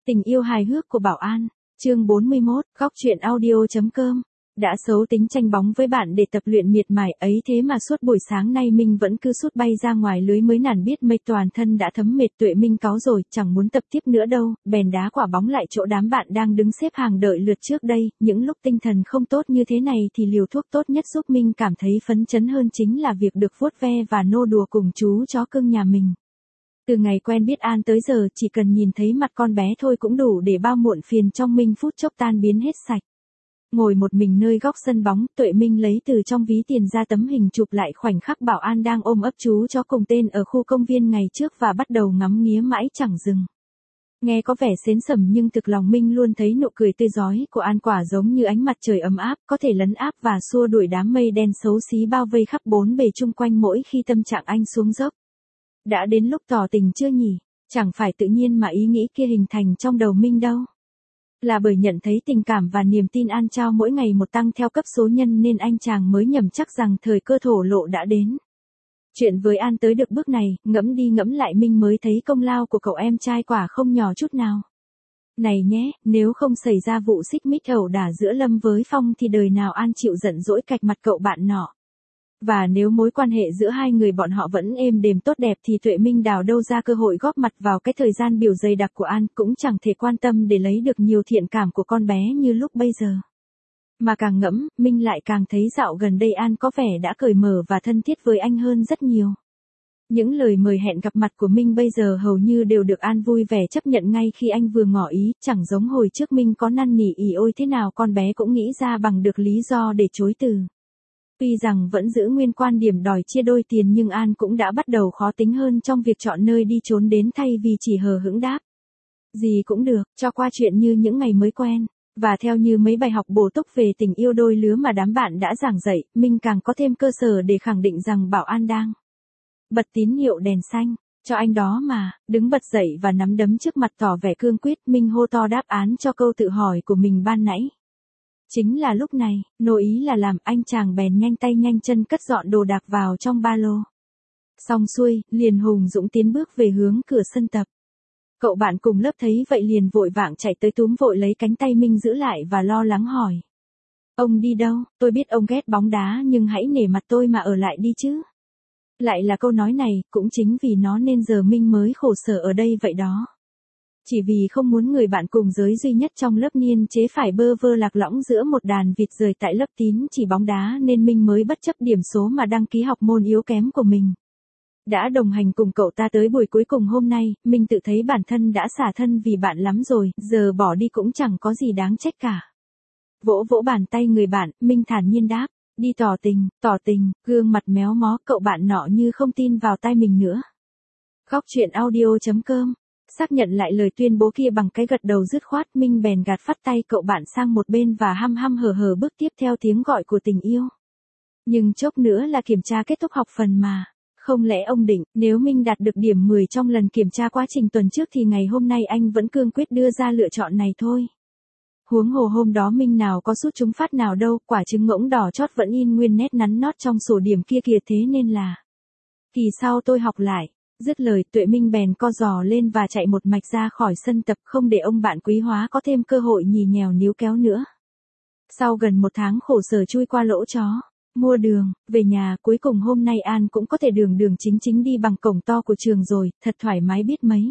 Tình yêu hài hước của Bảo An, chương 41, góc truyện audio.com. Đã xấu tính tranh bóng với bạn để tập luyện miệt mài ấy thế mà suốt buổi sáng nay Minh vẫn cứ sút bay ra ngoài lưới mới nản biết mây toàn thân đã thấm mệt. Tuệ Minh cáu rồi, chẳng muốn tập tiếp nữa đâu, bèn đá quả bóng lại chỗ đám bạn đang đứng xếp hàng đợi lượt trước đây. Những lúc tinh thần không tốt như thế này thì liều thuốc tốt nhất giúp Minh cảm thấy phấn chấn hơn chính là việc được vuốt ve và nô đùa cùng chú chó cưng nhà mình. Từ ngày quen biết An tới giờ chỉ cần nhìn thấy mặt con bé thôi cũng đủ để bao muộn phiền trong Minh phút chốc tan biến hết sạch. Ngồi một mình nơi góc sân bóng, Tuệ Minh lấy từ trong ví tiền ra tấm hình chụp lại khoảnh khắc Bảo An đang ôm ấp chú chó cùng tên ở khu công viên ngày trước và bắt đầu ngắm nghía mãi chẳng dừng. Nghe có vẻ sến sẩm nhưng thực lòng Minh luôn thấy nụ cười tươi rói của An quả giống như ánh mặt trời ấm áp, có thể lấn áp và xua đuổi đám mây đen xấu xí bao vây khắp bốn bề chung quanh mỗi khi tâm trạng anh xuống dốc. Đã đến lúc tỏ tình chưa nhỉ? Chẳng phải tự nhiên mà ý nghĩ kia hình thành trong đầu Minh đâu. Là bởi nhận thấy tình cảm và niềm tin An trao mỗi ngày một tăng theo cấp số nhân nên anh chàng mới nhầm chắc rằng thời cơ thổ lộ đã đến. Chuyện với An tới được bước này, ngẫm đi ngẫm lại Minh mới thấy công lao của cậu em trai quả không nhỏ chút nào. Này nhé, nếu không xảy ra vụ xích mích ẩu đả giữa Lâm với Phong thì đời nào An chịu giận dỗi cạch mặt cậu bạn nọ. Và nếu mối quan hệ giữa hai người bọn họ vẫn êm đềm tốt đẹp thì Tuệ Minh đào đâu ra cơ hội góp mặt vào cái thời gian biểu dày đặc của An, cũng chẳng thể quan tâm để lấy được nhiều thiện cảm của con bé như lúc bây giờ. Mà càng ngẫm, Minh lại càng thấy dạo gần đây An có vẻ đã cởi mở và thân thiết với anh hơn rất nhiều. Những lời mời hẹn gặp mặt của Minh bây giờ hầu như đều được An vui vẻ chấp nhận ngay khi anh vừa ngỏ ý, chẳng giống hồi trước Minh có năn nỉ ỉ ôi thế nào con bé cũng nghĩ ra bằng được lý do để chối từ. Tuy rằng vẫn giữ nguyên quan điểm đòi chia đôi tiền nhưng An cũng đã bắt đầu khó tính hơn trong việc chọn nơi đi trốn đến thay vì chỉ hờ hững đáp. Gì cũng được, cho qua chuyện như những ngày mới quen. Và theo như mấy bài học bổ túc về tình yêu đôi lứa mà đám bạn đã giảng dạy, Minh càng có thêm cơ sở để khẳng định rằng Bảo An đang bật tín hiệu đèn xanh, cho anh đó mà. Đứng bật dậy và nắm đấm trước mặt tỏ vẻ cương quyết, Minh hô to đáp án cho câu tự hỏi của mình ban nãy. Chính là lúc này, nô ý là làm, anh chàng bèn nhanh tay nhanh chân cất dọn đồ đạc vào trong ba lô. Xong xuôi, liền hùng dũng tiến bước về hướng cửa sân tập. Cậu bạn cùng lớp thấy vậy liền vội vàng chạy tới túm vội lấy cánh tay Minh giữ lại và lo lắng hỏi. Ông đi đâu? Tôi biết ông ghét bóng đá nhưng hãy nể mặt tôi mà ở lại đi chứ. Lại là câu nói này, cũng chính vì nó nên giờ Minh mới khổ sở ở đây vậy đó. Chỉ vì không muốn người bạn cùng giới duy nhất trong lớp niên chế phải bơ vơ lạc lõng giữa một đàn vịt rời tại lớp tín chỉ bóng đá nên Minh mới bất chấp điểm số mà đăng ký học môn yếu kém của mình. Đã đồng hành cùng cậu ta tới buổi cuối cùng hôm nay, Minh tự thấy bản thân đã xả thân vì bạn lắm rồi, giờ bỏ đi cũng chẳng có gì đáng trách cả. Vỗ vỗ bàn tay người bạn, Minh thản nhiên đáp, đi tỏ tình, gương mặt méo mó cậu bạn nọ như không tin vào tai mình nữa. Góc truyện audio.com. Xác nhận lại lời tuyên bố kia bằng cái gật đầu dứt khoát, Minh bèn gạt phắt tay cậu bạn sang một bên và hăm hăm hờ hờ bước tiếp theo tiếng gọi của tình yêu. Nhưng chốc nữa là kiểm tra kết thúc học phần mà. Không lẽ ông định, nếu Minh đạt được điểm 10 trong lần kiểm tra quá trình tuần trước thì ngày hôm nay anh vẫn cương quyết đưa ra lựa chọn này thôi. Huống hồ hôm đó Minh nào có sút trúng phát nào đâu, quả trứng ngỗng đỏ chót vẫn in nguyên nét nắn nót trong sổ điểm kia kìa, thế nên là kỳ sau tôi học lại. Dứt lời, Tuệ Minh bèn co giò lên và chạy một mạch ra khỏi sân tập, không để ông bạn quý hóa có thêm cơ hội nhì nhèo níu kéo nữa. Sau gần một tháng khổ sở chui qua lỗ chó, mua đường, về nhà, cuối cùng hôm nay An cũng có thể đường chính đi bằng cổng to của trường rồi, thật thoải mái biết mấy.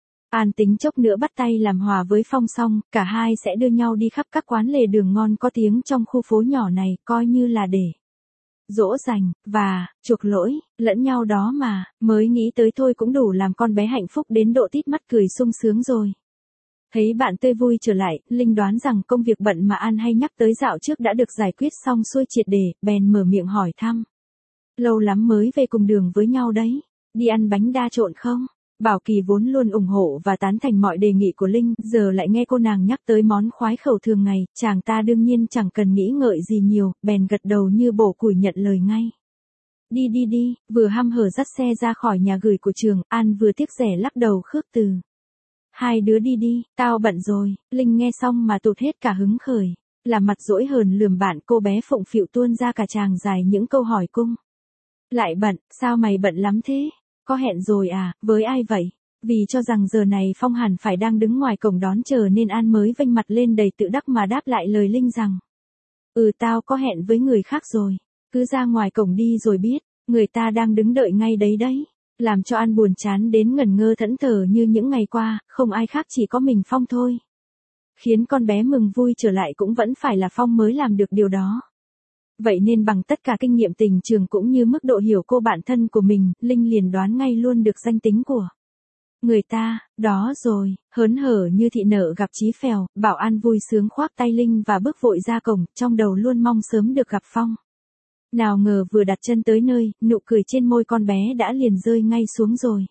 An tính chốc nữa bắt tay làm hòa với Phong xong, cả hai sẽ đưa nhau đi khắp các quán lề đường ngon có tiếng trong khu phố nhỏ này, coi như là để dỗ dành, và chuộc lỗi, lẫn nhau đó mà, mới nghĩ tới thôi cũng đủ làm con bé hạnh phúc đến độ tít mắt cười sung sướng rồi. Thấy bạn tươi vui trở lại, Linh đoán rằng công việc bận mà An hay nhắc tới dạo trước đã được giải quyết xong xuôi triệt để, bèn mở miệng hỏi thăm. Lâu lắm mới về cùng đường với nhau đấy, đi ăn bánh đa trộn không? Bảo Kỳ vốn luôn ủng hộ và tán thành mọi đề nghị của Linh, giờ lại nghe cô nàng nhắc tới món khoái khẩu thường ngày, chàng ta đương nhiên chẳng cần nghĩ ngợi gì nhiều, bèn gật đầu như bổ củi nhận lời ngay. Đi, vừa hăm hở dắt xe ra khỏi nhà gửi của trường, An vừa tiếc rẻ lắc đầu khước từ. Hai đứa đi, tao bận rồi. Linh nghe xong mà tụt hết cả hứng khởi, là mặt dỗi hờn lườm bạn, cô bé phụng phịu tuôn ra cả tràng dài những câu hỏi cung. Lại bận, sao mày bận lắm thế? Có hẹn rồi à, với ai vậy? Vì cho rằng giờ này Phong hẳn phải đang đứng ngoài cổng đón chờ nên An mới vênh mặt lên đầy tự đắc mà đáp lại lời Linh rằng. Tao có hẹn với người khác rồi, cứ ra ngoài cổng đi rồi biết, người ta đang đứng đợi ngay đấy đấy. Làm cho An buồn chán đến ngẩn ngơ thẫn thờ như những ngày qua, không ai khác chỉ có mình Phong thôi. Khiến con bé mừng vui trở lại cũng vẫn phải là Phong mới làm được điều đó. Vậy nên bằng tất cả kinh nghiệm tình trường cũng như mức độ hiểu cô bạn thân của mình, Linh liền đoán ngay luôn được danh tính của người ta. Đó rồi, hớn hở như thị nở gặp chí phèo, Bảo An vui sướng khoác tay Linh và bước vội ra cổng, trong đầu luôn mong sớm được gặp Phong. Nào ngờ vừa đặt chân tới nơi, nụ cười trên môi con bé đã liền rơi ngay xuống rồi.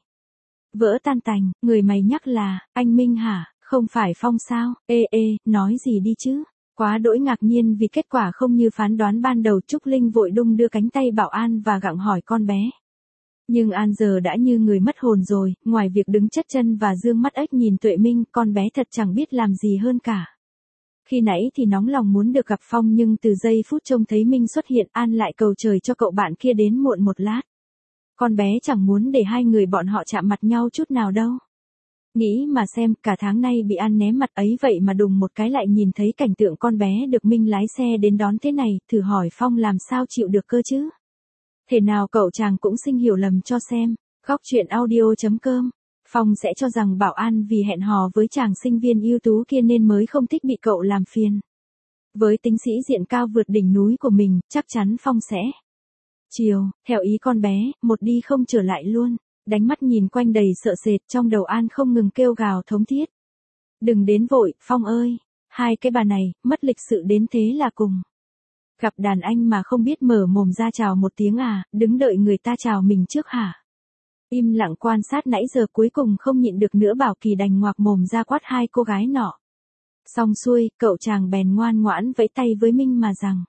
Vỡ tan tành, người mày nhắc là, anh Minh hả, không phải Phong sao, nói gì đi chứ. Quá đỗi ngạc nhiên vì kết quả không như phán đoán ban đầu, Trúc Linh vội đung đưa cánh tay Bảo An và gặng hỏi con bé. Nhưng An giờ đã như người mất hồn rồi, ngoài việc đứng chất chân và dương mắt ếch nhìn Tuệ Minh, con bé thật chẳng biết làm gì hơn cả. Khi nãy thì nóng lòng muốn được gặp Phong nhưng từ giây phút trông thấy Minh xuất hiện, An lại cầu trời cho cậu bạn kia đến muộn một lát. Con bé chẳng muốn để hai người bọn họ chạm mặt nhau chút nào đâu. Nghĩ mà xem, cả tháng nay bị An ném mặt ấy vậy mà đùng một cái lại nhìn thấy cảnh tượng con bé được Minh lái xe đến đón thế này, thử hỏi Phong làm sao chịu được cơ chứ. Thể nào cậu chàng cũng sinh hiểu lầm cho xem. Góc truyện audio.com. Phong sẽ cho rằng Bảo An vì hẹn hò với chàng sinh viên ưu tú kia nên mới không thích bị cậu làm phiền. Với tính sĩ diện cao vượt đỉnh núi của mình, chắc chắn Phong sẽ chiều, theo ý con bé, một đi không trở lại luôn. Đánh mắt nhìn quanh đầy sợ sệt, trong đầu An không ngừng kêu gào thống thiết. Đừng đến vội, Phong ơi. Hai cái bà này, mất lịch sự đến thế là cùng. Gặp đàn anh mà không biết mở mồm ra chào một tiếng à, đứng đợi người ta chào mình trước hả? Im lặng quan sát nãy giờ cuối cùng không nhịn được nữa, Bảo Kỳ đành ngoạc mồm ra quát hai cô gái nọ. Xong xuôi, cậu chàng bèn ngoan ngoãn vẫy tay với Minh mà rằng.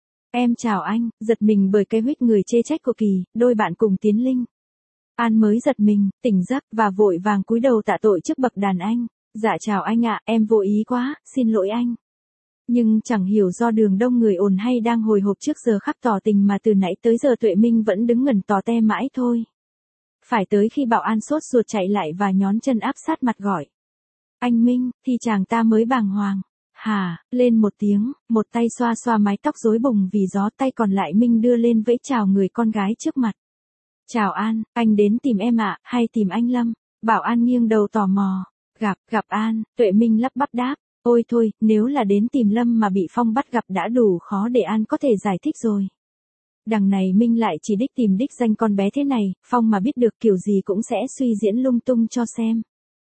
Em chào anh, giật mình bởi cái huých người chê trách của Kỳ, đôi bạn cùng tiến Linh. An mới giật mình, tỉnh giấc và vội vàng cúi đầu tạ tội trước bậc đàn anh. Dạ chào anh ạ, em vô ý quá, xin lỗi anh. Nhưng chẳng hiểu do đường đông người ồn hay đang hồi hộp trước giờ khắc tỏ tình mà từ nãy tới giờ Tuệ Minh vẫn đứng ngẩn tò te mãi thôi. Phải tới khi Bảo An sốt ruột chạy lại và nhón chân áp sát mặt gọi. Anh Minh, thì chàng ta mới bàng hoàng. Hà, lên một tiếng, một tay xoa xoa mái tóc rối bùng vì gió, tay còn lại Minh đưa lên vẫy chào người con gái trước mặt. Chào An, anh đến tìm em ạ, hay tìm anh Lâm? Bảo An nghiêng đầu tò mò. Gặp An, Tuệ Minh lắp bắp đáp. Ôi thôi, nếu là đến tìm Lâm mà bị Phong bắt gặp đã đủ khó để An có thể giải thích rồi. Đằng này Minh lại chỉ đích tìm đích danh con bé thế này, Phong mà biết được kiểu gì cũng sẽ suy diễn lung tung cho xem.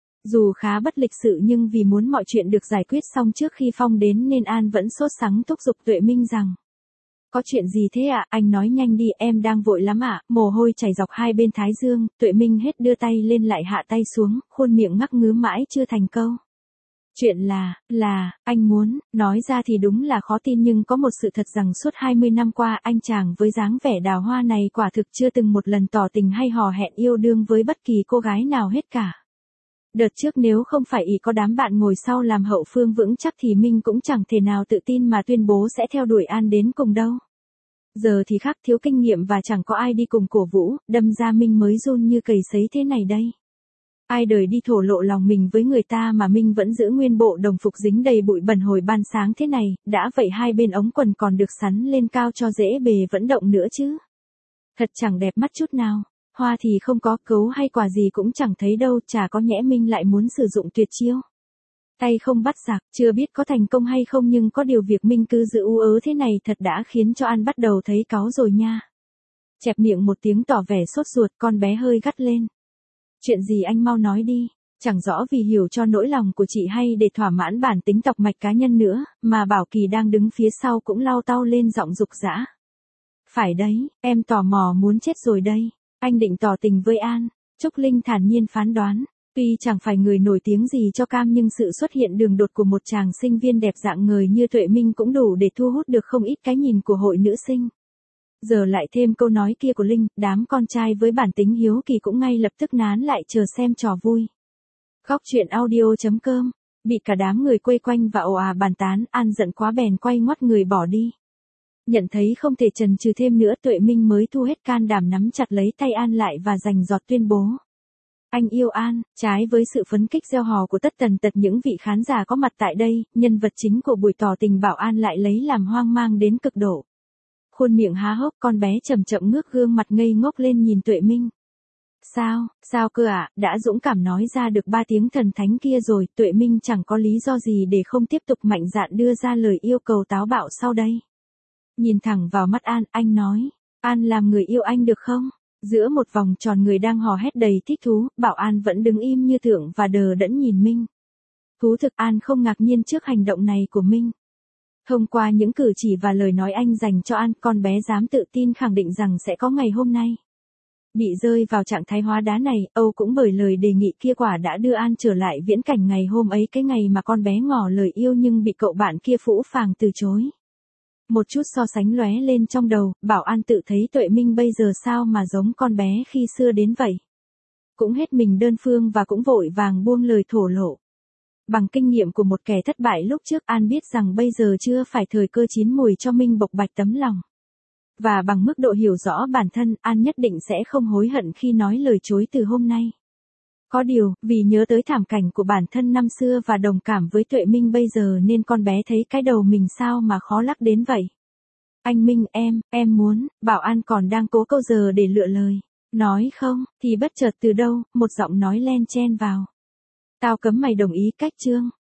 Dù khá bất lịch sự nhưng vì muốn mọi chuyện được giải quyết xong trước khi Phong đến nên An vẫn sốt sắng thúc giục Tuệ Minh rằng. Có chuyện gì thế ạ, anh nói nhanh đi, em đang vội lắm ạ. Mồ hôi chảy dọc hai bên thái dương, Tuệ Minh hết đưa tay lên lại hạ tay xuống, khuôn miệng ngắc ngứ mãi chưa thành câu. Chuyện là, anh muốn, nói ra thì đúng là khó tin nhưng có một sự thật rằng suốt 20 năm qua anh chàng với dáng vẻ đào hoa này quả thực chưa từng một lần tỏ tình hay hò hẹn yêu đương với bất kỳ cô gái nào hết cả. Đợt trước nếu không phải ý có đám bạn ngồi sau làm hậu phương vững chắc thì Minh cũng chẳng thể nào tự tin mà tuyên bố sẽ theo đuổi An đến cùng đâu. Giờ thì khác, thiếu kinh nghiệm và chẳng có ai đi cùng cổ vũ, đâm ra Minh mới run như cầy sấy thế này đây. Ai đời đi thổ lộ lòng mình với người ta mà Minh vẫn giữ nguyên bộ đồng phục dính đầy bụi bẩn hồi ban sáng thế này, đã vậy hai bên ống quần còn được sắn lên cao cho dễ bề vận động nữa chứ. Thật chẳng đẹp mắt chút nào, hoa thì không có, cấu hay quả gì cũng chẳng thấy đâu, chả có nhẽ Minh lại muốn sử dụng tuyệt chiêu. Tay không bắt giặc, chưa biết có thành công hay không nhưng có điều việc Minh cứ giữ ú ớ thế này thật đã khiến cho An bắt đầu thấy cáu rồi nha. Chẹp miệng một tiếng tỏ vẻ sốt ruột, con bé hơi gắt lên. Chuyện gì anh mau nói đi, chẳng rõ vì hiểu cho nỗi lòng của chị hay để thỏa mãn bản tính tọc mạch cá nhân nữa, mà Bảo Kỳ đang đứng phía sau cũng lau tau lên giọng rục rã. Phải đấy, em tò mò muốn chết rồi đây, anh định tỏ tình với An, Trúc Linh thản nhiên phán đoán. Tuy chẳng phải người nổi tiếng gì cho cam nhưng sự xuất hiện đường đột của một chàng sinh viên đẹp dạng người như Tuệ Minh cũng đủ để thu hút được không ít cái nhìn của hội nữ sinh. Giờ lại thêm câu nói kia của Linh, đám con trai với bản tính hiếu kỳ cũng ngay lập tức nán lại chờ xem trò vui. Góc truyện audio.com. Bị cả đám người quây quanh và ồ ả bàn tán, An giận quá bèn quay ngoắt người bỏ đi. Nhận thấy không thể chần chừ thêm nữa, Tuệ Minh mới thu hết can đảm nắm chặt lấy tay An lại và rành giọt tuyên bố. Anh yêu An, trái với sự phấn khích reo hò của tất tần tật những vị khán giả có mặt tại đây, nhân vật chính của buổi tỏ tình Bảo An lại lấy làm hoang mang đến cực độ. Khuôn miệng há hốc, con bé chậm chậm ngước gương mặt ngây ngốc lên nhìn Tuệ Minh. Sao cơ ạ, đã dũng cảm nói ra được 3 tiếng thần thánh kia rồi, Tuệ Minh chẳng có lý do gì để không tiếp tục mạnh dạn đưa ra lời yêu cầu táo bạo sau đây. Nhìn thẳng vào mắt An, anh nói, An làm người yêu anh được không? Giữa một vòng tròn người đang hò hét đầy thích thú, Bảo An vẫn đứng im như tượng và đờ đẫn nhìn Minh. Thú thực An không ngạc nhiên trước hành động này của Minh. Thông qua những cử chỉ và lời nói anh dành cho An, con bé dám tự tin khẳng định rằng sẽ có ngày hôm nay. Bị rơi vào trạng thái hóa đá này, Âu cũng bởi lời đề nghị kia quả đã đưa An trở lại viễn cảnh ngày hôm ấy, cái ngày mà con bé ngỏ lời yêu nhưng bị cậu bạn kia phũ phàng từ chối. Một chút so sánh lóe lên trong đầu, Bảo An tự thấy Tuệ Minh bây giờ sao mà giống con bé khi xưa đến vậy. Cũng hết mình đơn phương và cũng vội vàng buông lời thổ lộ. Bằng kinh nghiệm của một kẻ thất bại lúc trước, An biết rằng bây giờ chưa phải thời cơ chín mùi cho Minh bộc bạch tấm lòng. Và bằng mức độ hiểu rõ bản thân, An nhất định sẽ không hối hận khi nói lời chối từ hôm nay. Có điều, vì nhớ tới thảm cảnh của bản thân năm xưa và đồng cảm với Tuệ Minh bây giờ nên con bé thấy cái đầu mình sao mà khó lắc đến vậy. Anh Minh em muốn, Bảo An còn đang cố câu giờ để lựa lời. Nói không, thì bất chợt từ đâu, một giọng nói len chen vào. Tao cấm mày đồng ý cách Trương.